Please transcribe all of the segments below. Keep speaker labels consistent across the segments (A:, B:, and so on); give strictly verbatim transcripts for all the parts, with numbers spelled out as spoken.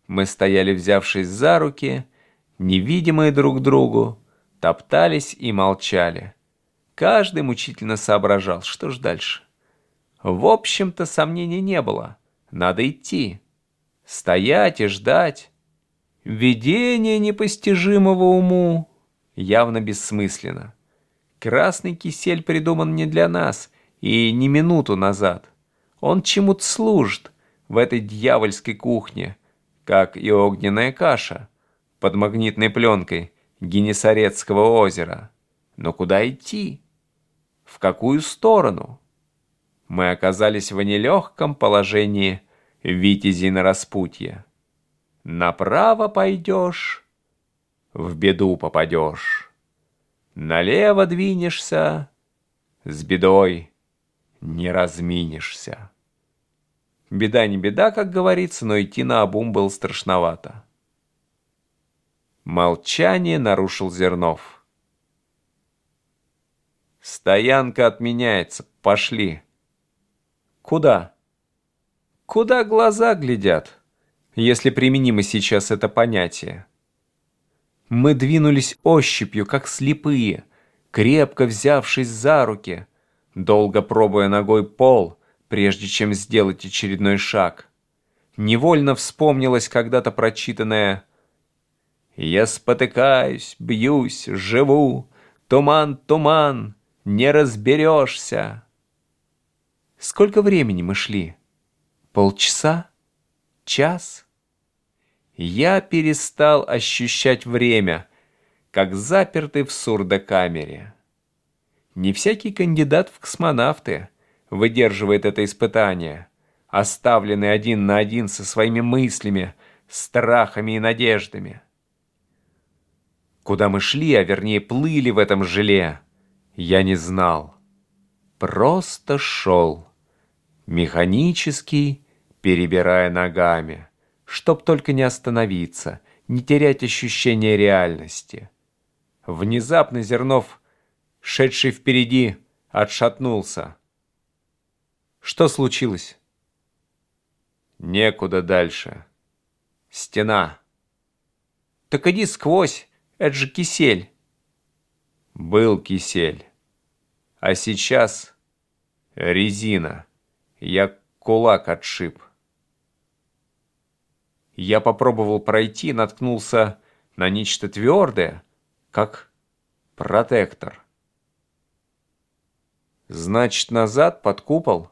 A: Мы стояли, взявшись за руки, невидимые друг другу, топтались и молчали. Каждый мучительно соображал, что ж дальше. В общем-то, сомнений не было. Надо идти. Стоять и ждать. Видение непостижимого уму явно бессмысленно. Красный кисель придуман не для нас и не минуту назад. Он чему-то служит в этой дьявольской кухне, как и огненная каша под магнитной пленкой Генесарецкого озера. Но куда идти? В какую сторону? Мы оказались в нелегком положении витязей на распутье. Направо пойдешь, в беду попадешь. Налево двинешься, с бедой не разминешься. Беда не беда, как говорится, но идти наобум было страшновато. Молчание нарушил Зернов. «Стоянка отменяется, пошли». «Куда?» «Куда глаза глядят, если применимо сейчас это понятие?» Мы двинулись ощупью, как слепые, крепко взявшись за руки, долго пробуя ногой пол, прежде чем сделать очередной шаг. Невольно вспомнилось когда-то прочитанное «Я спотыкаюсь, бьюсь, живу, туман, туман, не разберешься». Сколько времени мы шли? Полчаса? Час? Я перестал ощущать время, как запертый в сурдокамере. Не всякий кандидат в космонавты выдерживает это испытание, оставленный один на один со своими мыслями, страхами и надеждами. Куда мы шли, а вернее плыли в этом желе, я не знал. Просто шел, механически перебирая ногами, чтоб только не остановиться, не терять ощущение реальности. Внезапно Зернов, шедший впереди, отшатнулся. Что случилось? Некуда дальше. Стена. Так иди сквозь, это же кисель. Был кисель. А сейчас резина. Я кулак отшиб. Я попробовал пройти, наткнулся на нечто твердое, как протектор. Значит, назад под купол?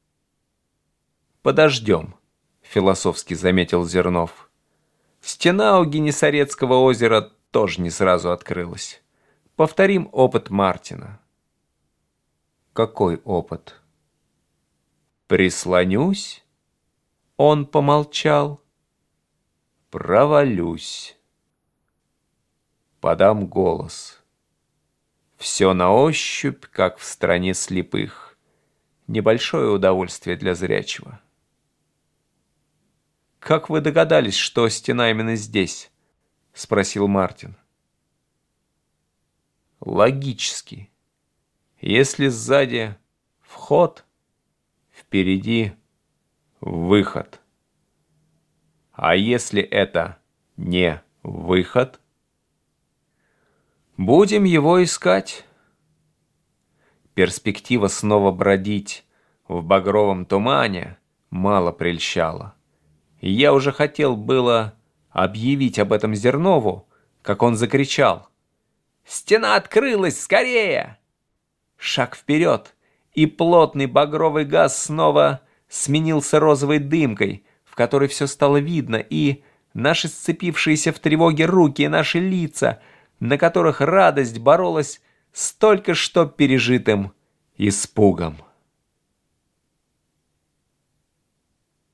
A: Подождем, философски заметил Зернов. Стена у Генесарецкого озера тоже не сразу открылась. Повторим опыт Мартина. Какой опыт? Прислонюсь? Он помолчал. Провалюсь. Подам голос. Все на ощупь, как в стране слепых. Небольшое удовольствие для зрячего. «Как вы догадались, что стена именно здесь?» — спросил Мартин. «Логически. Если сзади вход, впереди выход. А если это не выход, будем его искать». Перспектива снова бродить в багровом тумане мало прельщала. И я уже хотел было объявить об этом Зернову, как он закричал: «Стена открылась! Скорее!» Шаг вперед, и плотный багровый газ снова сменился розовой дымкой, в которой все стало видно, и наши сцепившиеся в тревоге руки, и наши лица, на которых радость боролась с только что пережитым испугом.